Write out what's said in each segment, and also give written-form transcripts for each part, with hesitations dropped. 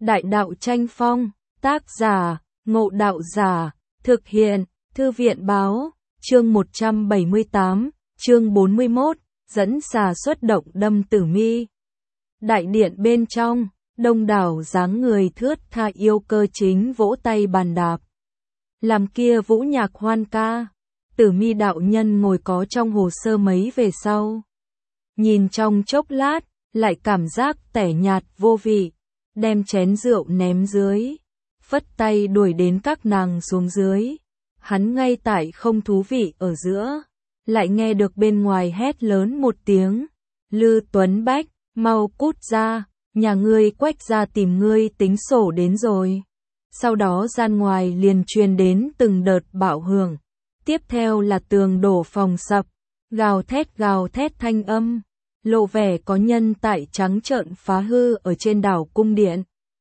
Đại đạo tranh phong, tác giả, Ngộ Đạo Giả, thực hiện, Thư viện báo, chương 178, chương 41, dẫn xà xuất động đâm Tử Mi. Đại điện bên trong, đông đảo dáng người thướt tha yêu cơ chính vỗ tay bàn đạp. Làm kia vũ nhạc hoan ca, Tử Mi đạo nhân ngồi có trong hồ sơ mấy về sau. Nhìn trong chốc lát, lại cảm giác tẻ nhạt vô vị, đem chén rượu ném dưới, phất tay đuổi đến các nàng xuống dưới. Hắn ngay tại không thú vị ở giữa, lại nghe được bên ngoài hét lớn một tiếng, Lư Tuấn Bách, mau cút ra, nhà ngươi Quách gia tìm ngươi tính sổ đến rồi. Sau đó gian ngoài liền truyền đến từng đợt bạo hưởng, tiếp theo là tường đổ phòng sập, gào thét thanh âm, lộ vẻ có nhân tại trắng trợn phá hư ở trên đảo cung điện.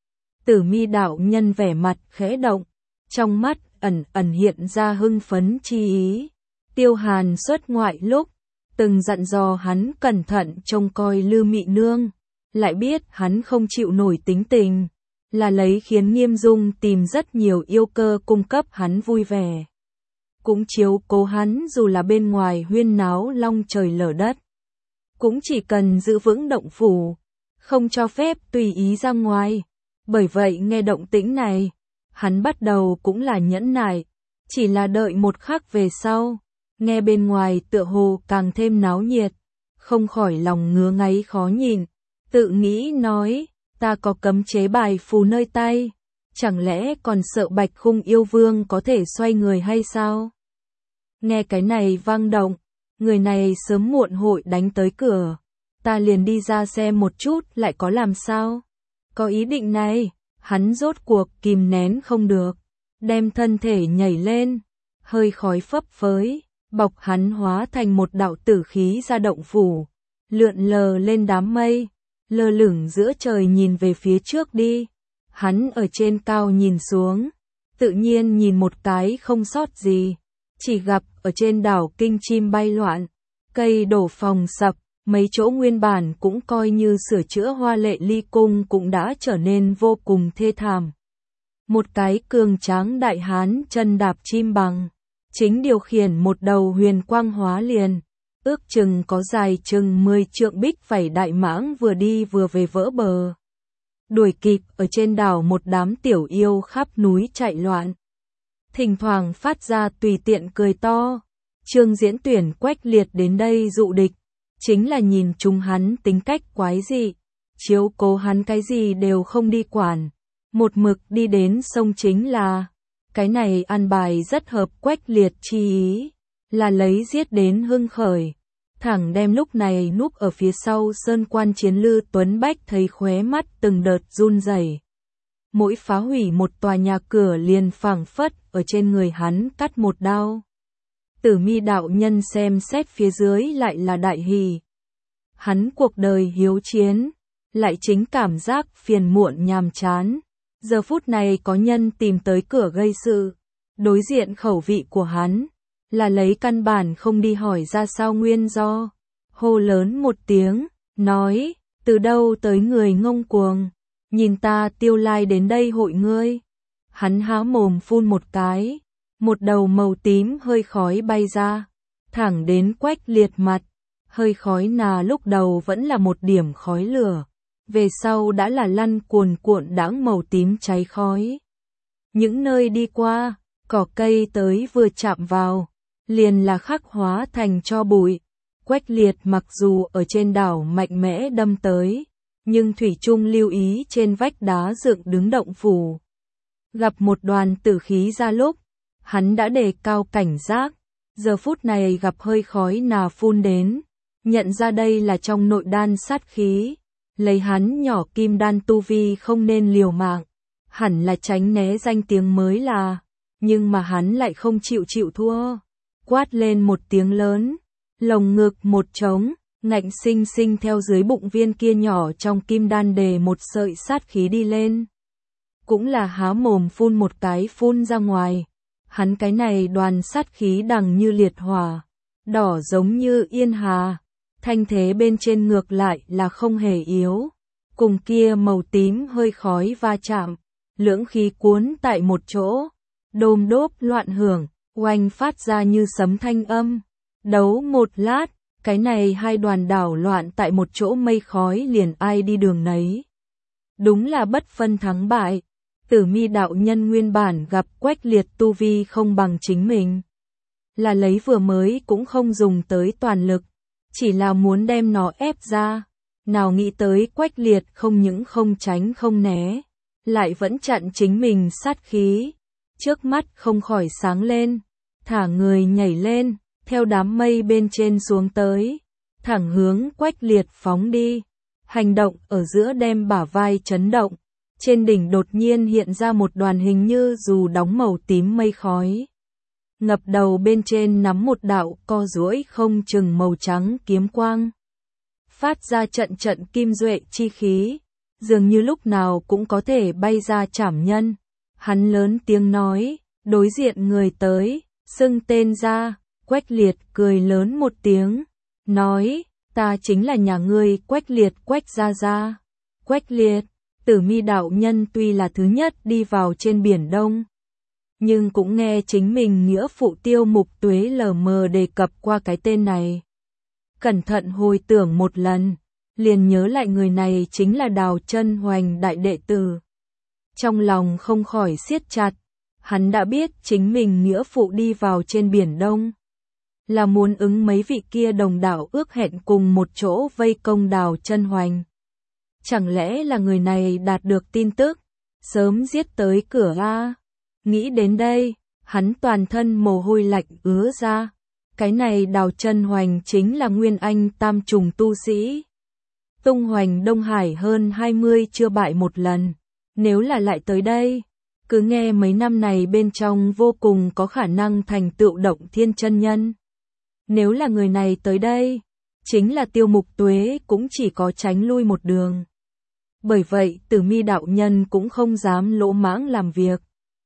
Tử Mi đạo nhân vẻ mặt khẽ động, trong mắt ẩn hiện ra hưng phấn chi ý. Tiêu Hàn xuất ngoại lúc, từng dặn dò hắn cẩn thận trông coi Lư Mị Nương, lại biết hắn không chịu nổi tính tình, là lấy khiến Nghiêm Dung tìm rất nhiều yêu cơ cung cấp hắn vui vẻ. Cũng chiếu cố hắn dù là bên ngoài huyên náo long trời lở đất, cũng chỉ cần giữ vững động phủ, không cho phép tùy ý ra ngoài. Bởi vậy nghe động tĩnh này, hắn bắt đầu cũng là nhẫn nại, chỉ là đợi một khắc về sau, nghe bên ngoài tựa hồ càng thêm náo nhiệt, không khỏi lòng ngứa ngáy khó nhìn, tự nghĩ nói, ta có cấm chế bài phù nơi tay, chẳng lẽ còn sợ Bạch Khung yêu vương có thể xoay người hay sao? Nghe cái này vang động, người này sớm muộn hội đánh tới cửa, ta liền đi ra xem một chút lại có làm sao? Có ý định này, hắn rốt cuộc kìm nén không được, đem thân thể nhảy lên, hơi khói phấp phới, bọc hắn hóa thành một đạo tử khí ra động phủ, lượn lờ lên đám mây, lơ lửng giữa trời nhìn về phía trước đi. Hắn ở trên cao nhìn xuống, tự nhiên nhìn một cái không sót gì, chỉ gặp ở trên đảo kinh chim bay loạn, cây đổ phòng sập. Mấy chỗ nguyên bản cũng coi như sửa chữa hoa lệ ly cung cũng đã trở nên vô cùng thê thảm. Một cái cường tráng đại hán chân đạp chim bằng, chính điều khiển một đầu huyền quang hóa liền, ước chừng có dài chừng 10 trượng bích phẩy đại mãng vừa đi vừa về vỡ bờ. Đuổi kịp ở trên đảo một đám tiểu yêu khắp núi chạy loạn. Thỉnh thoảng phát ra tùy tiện cười to. Trương Diễn tuyển Quách Liệt đến đây dụ địch, chính là nhìn chúng hắn tính cách quái dị, chiếu cố hắn cái gì đều không đi quản, một mực đi đến sông chính là, cái này ăn bài rất hợp Quách Liệt chi ý, là lấy giết đến hưng khởi, thẳng đem lúc này núp ở phía sau sơn quan chiến Lư Tuấn Bách thấy khóe mắt từng đợt run rẩy. Mỗi phá hủy một tòa nhà cửa liền phảng phất ở trên người hắn cắt một đao. Tử Mi đạo nhân xem xét phía dưới lại là đại hỉ. Hắn cuộc đời hiếu chiến, lại chính cảm giác phiền muộn nhàm chán. Giờ phút này có nhân tìm tới cửa gây sự, đối diện khẩu vị của hắn, là lấy căn bản không đi hỏi ra sao nguyên do. Hô lớn một tiếng, nói, từ đâu tới người ngông cuồng, nhìn ta Tiêu Lai đến đây hội ngươi. Hắn há mồm phun một cái. Một đầu màu tím hơi khói bay ra, thẳng đến Quách Liệt mặt. Hơi khói nà lúc đầu vẫn là một điểm khói lửa, về sau đã là lăn cuồn cuộn đãng màu tím cháy khói. Những nơi đi qua, cỏ cây tới vừa chạm vào, liền là khắc hóa thành tro bụi. Quách Liệt mặc dù ở trên đảo mạnh mẽ đâm tới, nhưng thủy chung lưu ý trên vách đá dựng đứng động phủ. Gặp một đoàn tử khí ra lúc, hắn đã đề cao cảnh giác, giờ phút này gặp hơi khói nà phun đến, nhận ra đây là trong nội đan sát khí, lấy hắn nhỏ kim đan tu vi không nên liều mạng, hẳn là tránh né danh tiếng mới là, nhưng mà hắn lại không chịu thua, quát lên một tiếng lớn, lồng ngực một trống, ngạnh sinh sinh theo dưới bụng viên kia nhỏ trong kim đan đề một sợi sát khí đi lên, cũng là há mồm phun một cái phun ra ngoài. Hắn cái này đoàn sát khí đằng như liệt hỏa, đỏ giống như yên hà, thanh thế bên trên ngược lại là không hề yếu, cùng kia màu tím hơi khói va chạm, lưỡng khí cuốn tại một chỗ, đôm đốp loạn hưởng, oanh phát ra như sấm thanh âm. Đấu một lát, cái này hai đoàn đảo loạn tại một chỗ mây khói liền ai đi đường nấy. Đúng là bất phân thắng bại. Tử Mi đạo nhân nguyên bản gặp Quách Liệt tu vi không bằng chính mình, là lấy vừa mới cũng không dùng tới toàn lực, chỉ là muốn đem nó ép ra. Nào nghĩ tới Quách Liệt không những không tránh không né, lại vẫn chặn chính mình sát khí. Trước mắt không khỏi sáng lên, thả người nhảy lên, theo đám mây bên trên xuống tới, thẳng hướng Quách Liệt phóng đi. Hành động ở giữa đem bả vai chấn động, trên đỉnh đột nhiên hiện ra một đoàn hình như dù đóng màu tím mây khói. Ngập đầu bên trên nắm một đạo co duỗi không chừng màu trắng kiếm quang. Phát ra trận trận kim duệ chi khí, dường như lúc nào cũng có thể bay ra trảm nhân. Hắn lớn tiếng nói, đối diện người tới, xưng tên ra. Quách Liệt cười lớn một tiếng, nói, ta chính là nhà ngươi Quách Liệt Quách gia gia. Quách Liệt, Tử Mi đạo nhân tuy là thứ nhất đi vào trên Biển Đông, nhưng cũng nghe chính mình nghĩa phụ Tiêu Mục Tuế lờ mờ đề cập qua cái tên này. Cẩn thận hồi tưởng một lần, liền nhớ lại người này chính là Đào Chân Hoành đại đệ tử. Trong lòng không khỏi siết chặt, hắn đã biết chính mình nghĩa phụ đi vào trên Biển Đông, là muốn ứng mấy vị kia đồng đạo ước hẹn cùng một chỗ vây công Đào Chân Hoành. Chẳng lẽ là người này đạt được tin tức, sớm giết tới cửa a? Nghĩ đến đây, hắn toàn thân mồ hôi lạnh ứa ra. Cái này Đào Chân Hoành chính là Nguyên Anh tam trùng tu sĩ. Tung hoành Đông Hải hơn 20 chưa bại một lần. Nếu là lại tới đây, cứ nghe mấy năm này bên trong vô cùng có khả năng thành tựu Động Thiên chân nhân. Nếu là người này tới đây, chính là Tiêu Mục Tuế cũng chỉ có tránh lui một đường. Bởi vậy Tử Mi đạo nhân cũng không dám lỗ mãng làm việc.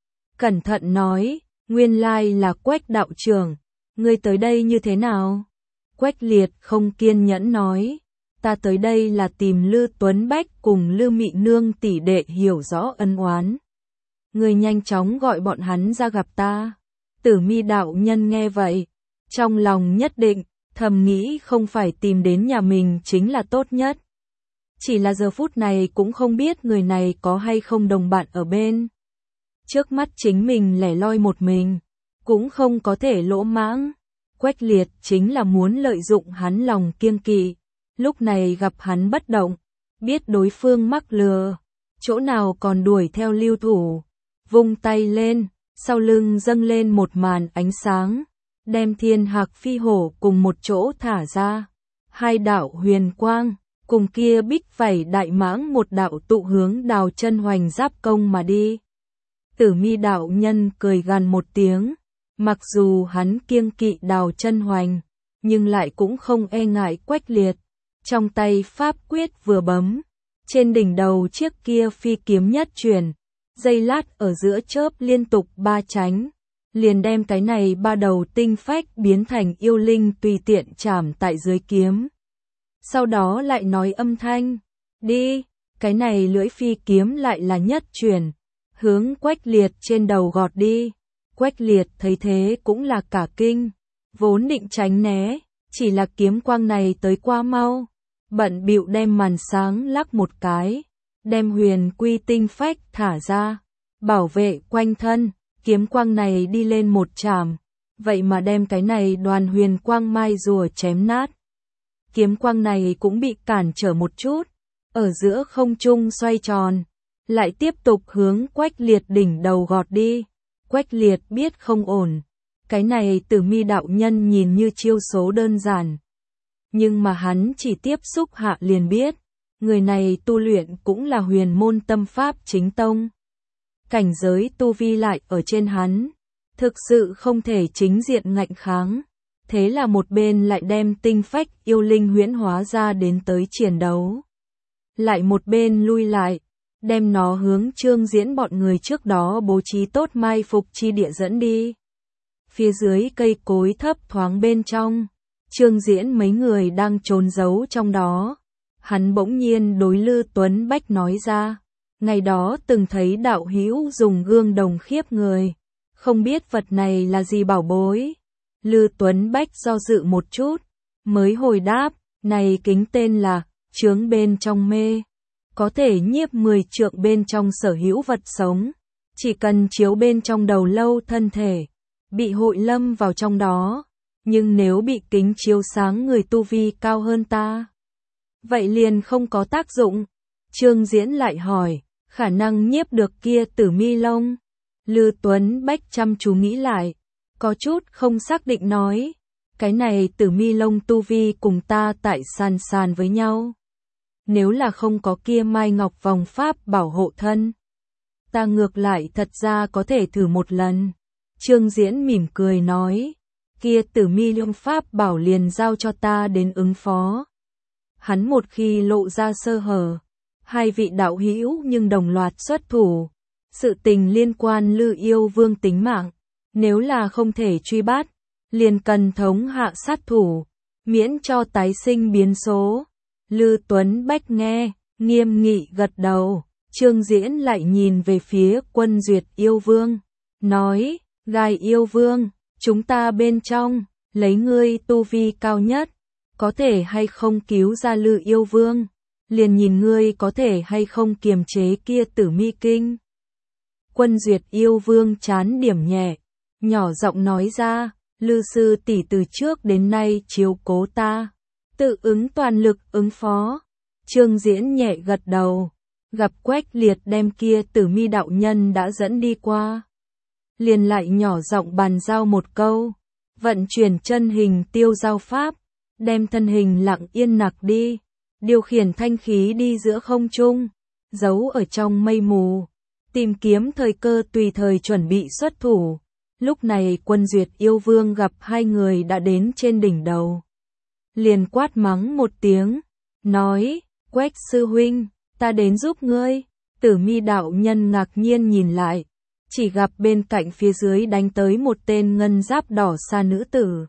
Cẩn thận nói, nguyên lai là Quách đạo trưởng, ngươi tới đây như thế nào? Quách Liệt không kiên nhẫn nói, ta tới đây là tìm Lư Tuấn Bách cùng Lư Mị Nương tỷ đệ hiểu rõ ân oán. Ngươi nhanh chóng gọi bọn hắn ra gặp ta. Tử Mi đạo nhân nghe vậy, trong lòng nhất định, thầm nghĩ không phải tìm đến nhà mình chính là tốt nhất. Chỉ là giờ phút này cũng không biết người này có hay không đồng bạn ở bên. Trước mắt chính mình lẻ loi một mình, cũng không có thể lỗ mãng. Quách Liệt chính là muốn lợi dụng hắn lòng kiêng kỵ, lúc này gặp hắn bất động, biết đối phương mắc lừa, chỗ nào còn đuổi theo lưu thủ, vung tay lên, sau lưng dâng lên một màn ánh sáng, đem Thiên Hạc Phi Hổ cùng một chỗ thả ra. Hai đạo huyền quang, cùng kia bích vảy đại mãng một đạo tụ hướng Đào Chân Hoành giáp công mà đi. Tử Mi đạo nhân cười gằn một tiếng, mặc dù hắn kiêng kỵ Đào Chân Hoành, nhưng lại cũng không e ngại Quách Liệt. Trong tay pháp quyết vừa bấm, trên đỉnh đầu chiếc kia phi kiếm nhất chuyển, giây lát ở giữa chớp liên tục ba chánh, liền đem cái này ba đầu tinh phách biến thành yêu linh tùy tiện chạm tại dưới kiếm. Sau đó lại nói âm thanh, đi, cái này lưỡi phi kiếm lại là nhất chuyển, hướng Quách Liệt trên đầu gọt đi. Quách Liệt thấy thế cũng là cả kinh, vốn định tránh né, chỉ là kiếm quang này tới quá mau, bận bịu đem màn sáng lắc một cái, đem huyền quy tinh phách thả ra, bảo vệ quanh thân, kiếm quang này đi lên một chạm, vậy mà đem cái này đoàn huyền quang mai rùa chém nát. Kiếm quang này cũng bị cản trở một chút, ở giữa không trung xoay tròn, lại tiếp tục hướng Quách Liệt đỉnh đầu gọt đi. Quách Liệt biết không ổn, cái này Tử Mi đạo nhân nhìn như chiêu số đơn giản, nhưng mà hắn chỉ tiếp xúc hạ liền biết, người này tu luyện cũng là huyền môn tâm pháp chính tông. Cảnh giới tu vi lại ở trên hắn, thực sự không thể chính diện ngạnh kháng. Thế là một bên lại đem tinh phách yêu linh huyễn hóa ra đến tới chiến đấu. Lại một bên lui lại, đem nó hướng Trương Diễn bọn người trước đó bố trí tốt mai phục chi địa dẫn đi. Phía dưới cây cối thấp thoáng bên trong, Trương Diễn mấy người đang trốn giấu trong đó. Hắn bỗng nhiên đối Lư Tuấn Bách nói ra, ngày đó từng thấy đạo hữu dùng gương đồng khiếp người, không biết vật này là gì bảo bối. Lư Tuấn Bách do dự một chút, mới hồi đáp, này kính tên là chướng bên trong mê, có thể nhiếp 10 trượng bên trong sở hữu vật sống, chỉ cần chiếu bên trong đầu lâu thân thể, bị hội lâm vào trong đó, nhưng nếu bị kính chiếu sáng người tu vi cao hơn ta, vậy liền không có tác dụng. Trương Diễn lại hỏi, khả năng nhiếp được kia Tử Mi Long? Lư Tuấn Bách chăm chú nghĩ lại, có chút không xác định nói, cái này Tử Mi Long tu vi cùng ta tại sàn với nhau. Nếu là không có kia Mai Ngọc vòng pháp bảo hộ thân, ta ngược lại thật ra có thể thử một lần. Trương Diễn mỉm cười nói, kia Tử Mi Long pháp bảo liền giao cho ta đến ứng phó. Hắn một khi lộ ra sơ hở, hai vị đạo hữu nhưng đồng loạt xuất thủ, sự tình liên quan Lư Yêu Vương tính mạng, nếu là không thể truy bắt, liền cần thống hạ sát thủ, miễn cho tái sinh biến số. Lư Tuấn Bách nghe, nghiêm nghị gật đầu. Trương Diễn lại nhìn về phía Quân Duyệt Yêu Vương, nói, Gai Yêu Vương, chúng ta bên trong, lấy ngươi tu vi cao nhất, có thể hay không cứu ra Lư Yêu Vương, liền nhìn ngươi có thể hay không kiềm chế kia Tử Mi Kinh. Quân Duyệt Yêu Vương chán điểm nhẹ, nhỏ giọng nói ra, Lư sư tỷ từ trước đến nay chiếu cố ta, tự ứng toàn lực ứng phó. Trương Diễn nhẹ gật đầu, gặp Quách Liệt đem kia Tử Mi đạo nhân đã dẫn đi qua, liền lại nhỏ giọng bàn giao một câu, vận chuyển chân hình tiêu giao pháp, đem thân hình lặng yên nặc đi, điều khiển thanh khí đi giữa không trung, giấu ở trong mây mù, tìm kiếm thời cơ tùy thời chuẩn bị xuất thủ. Lúc này Quân Duyệt Yêu Vương gặp hai người đã đến trên đỉnh đầu, liền quát mắng một tiếng, nói, Quách sư huynh, ta đến giúp ngươi. Tử Mi đạo nhân ngạc nhiên nhìn lại, chỉ gặp bên cạnh phía dưới đánh tới một tên ngân giáp đỏ xa nữ tử.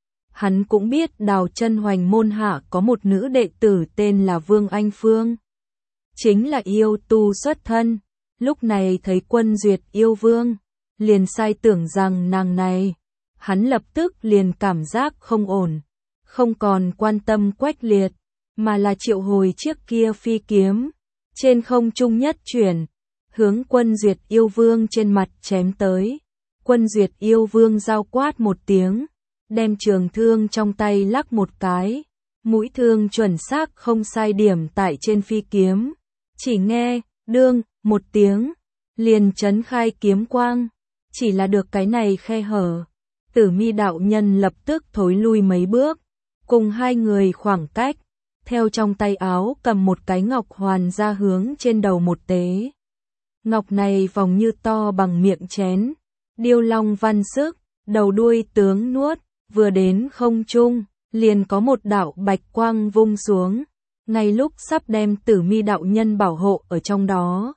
Hắn cũng biết Đào Chân Hoành môn hạ có một nữ đệ tử tên là Vương Anh Phương, chính là yêu tu xuất thân. Lúc này thấy Quân Duyệt Yêu Vương, liền sai tưởng rằng nàng này, hắn lập tức liền cảm giác không ổn, không còn quan tâm Quách Liệt, mà là triệu hồi chiếc kia phi kiếm, trên không trung nhất chuyển, hướng Quân Duyệt Yêu Vương trên mặt chém tới. Quân Duyệt Yêu Vương giao quát một tiếng, đem trường thương trong tay lắc một cái, mũi thương chuẩn xác không sai điểm tại trên phi kiếm, chỉ nghe, đương, một tiếng, liền chấn khai kiếm quang, chỉ là được cái này khe hở. Tử Mi đạo nhân lập tức thối lui mấy bước, cùng hai người khoảng cách, theo trong tay áo cầm một cái ngọc hoàn ra hướng trên đầu một tế. Ngọc này vòng như to bằng miệng chén, điêu long văn sức, đầu đuôi tướng nuốt, vừa đến không trung, liền có một đạo bạch quang vung xuống, ngay lúc sắp đem Tử Mi đạo nhân bảo hộ ở trong đó.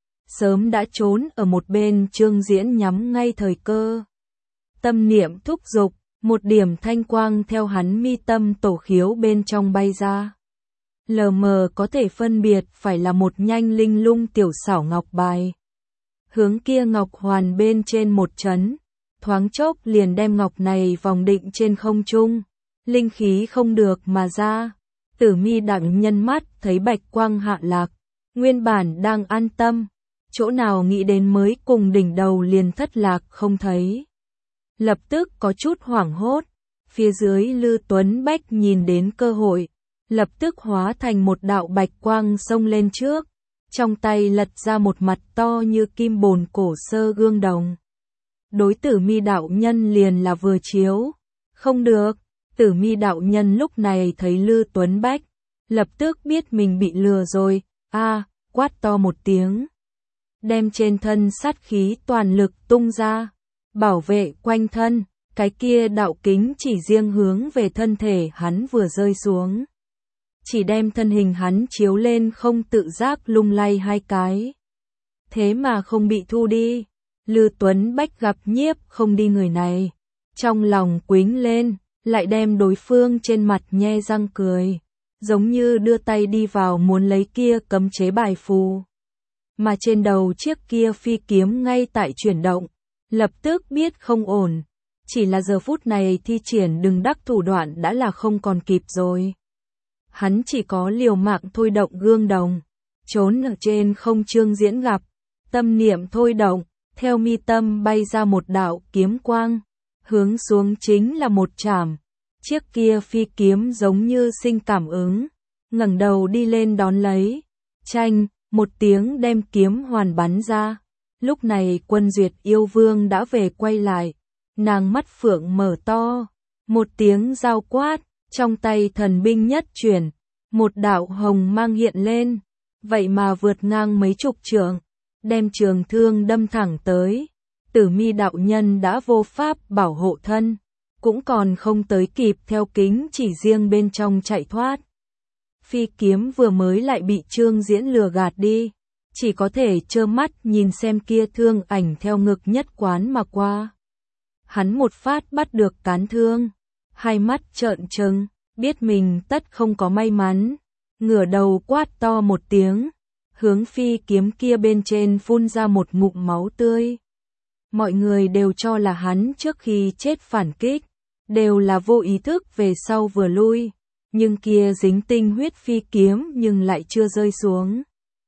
Sớm đã trốn ở một bên Trương Diễn nhắm ngay thời cơ. Tâm niệm thúc giục, một điểm thanh quang theo hắn mi tâm tổ khiếu bên trong bay ra. Lờ mờ có thể phân biệt phải là một nhanh linh lung tiểu xảo ngọc bài. Hướng kia ngọc hoàn bên trên một chấn, thoáng chốc liền đem ngọc này vòng định trên không trung, linh khí không được mà ra. Tử Mi đạo nhân mắt thấy bạch quang hạ lạc, nguyên bản đang an tâm, chỗ nào nghĩ đến mới cùng đỉnh đầu liền thất lạc không thấy. Lập tức có chút hoảng hốt, phía dưới Lư Tuấn Bách nhìn đến cơ hội, lập tức hóa thành một đạo bạch quang xông lên trước, trong tay lật ra một mặt to như kim bồn cổ sơ gương đồng. Đối Tử Mi đạo nhân liền là vừa chiếu, không được. Tử Mi đạo nhân lúc này thấy Lư Tuấn Bách, lập tức biết mình bị lừa rồi, quát to một tiếng, đem trên thân sát khí toàn lực tung ra, bảo vệ quanh thân, cái kia đạo kính chỉ riêng hướng về thân thể hắn vừa rơi xuống, chỉ đem thân hình hắn chiếu lên không tự giác lung lay hai cái. Thế mà không bị thu đi. Lư Tuấn Bách gặp nhiếp không đi người này, trong lòng quính lên, lại đem đối phương trên mặt nhe răng cười. giống như đưa tay đi vào muốn lấy kia cấm chế bài phù. Mà trên đầu chiếc kia phi kiếm ngay tại chuyển động, lập tức biết không ổn. Chỉ là giờ phút này thi triển đừng đắc thủ đoạn đã là không còn kịp rồi. Hắn chỉ có liều mạng thôi động gương đồng, trốn ở trên không Trương Diễn gặp, tâm niệm thôi động, theo mi tâm bay ra một đạo kiếm quang, hướng xuống chính là một chảm. Chiếc kia phi kiếm giống như sinh cảm ứng, ngẩng đầu đi lên đón lấy, chanh, một tiếng đem kiếm hoàn bắn ra. Lúc này Quân Duyệt yêu vương đã về quay lại, nàng mắt phượng mở to, một tiếng giao quát, trong tay thần binh nhất chuyển, một đạo hồng mang hiện lên, vậy mà vượt ngang mấy chục trượng, đem trường thương đâm thẳng tới. Tử Mi đạo nhân đã vô pháp bảo hộ thân, cũng còn không tới kịp theo kính chỉ riêng bên trong chạy thoát. Phi kiếm vừa mới lại bị Trương Diễn lừa gạt đi, chỉ có thể trơ mắt nhìn xem kia thương ảnh theo ngực nhất quán mà qua. Hắn một phát bắt được cán thương, hai mắt trợn trừng, biết mình tất không có may mắn, ngửa đầu quát to một tiếng, hướng phi kiếm kia bên trên phun ra một ngụm máu tươi. Mọi người đều cho là hắn trước khi chết phản kích, đều là vô ý thức về sau vừa lui, nhưng kia dính tinh huyết phi kiếm nhưng lại chưa rơi xuống,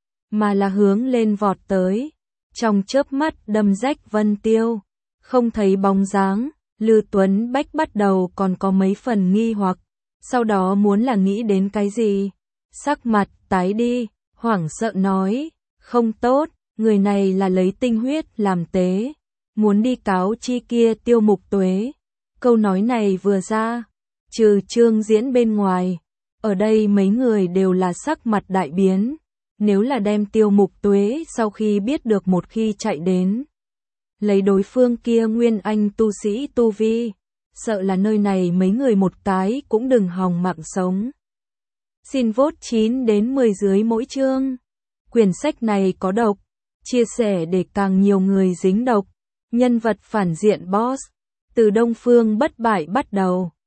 mà là hướng lên vọt tới, trong chớp mắt đâm rách vân tiêu, không thấy bóng dáng. Lư Tuấn Bách bắt đầu còn có mấy phần nghi hoặc, sau đó muốn là nghĩ đến cái gì, sắc mặt tái đi, hoảng sợ nói, không tốt, người này là lấy tinh huyết làm tế, muốn đi cáo chi kia Tiêu Mục Tuế. Câu nói này vừa ra, trừ Trương Diễn bên ngoài, ở đây mấy người đều là sắc mặt đại biến, nếu là đem Tiêu Mục Tuế sau khi biết được một khi chạy đến, lấy đối phương kia nguyên anh tu sĩ tu vi, sợ là nơi này mấy người một cái cũng đừng hòng mạng sống. Xin vote 9 đến 10 dưới mỗi chương. Quyển sách này có độc, chia sẻ để càng nhiều người dính độc. Nhân vật phản diện boss, từ Đông Phương bất bại bắt đầu.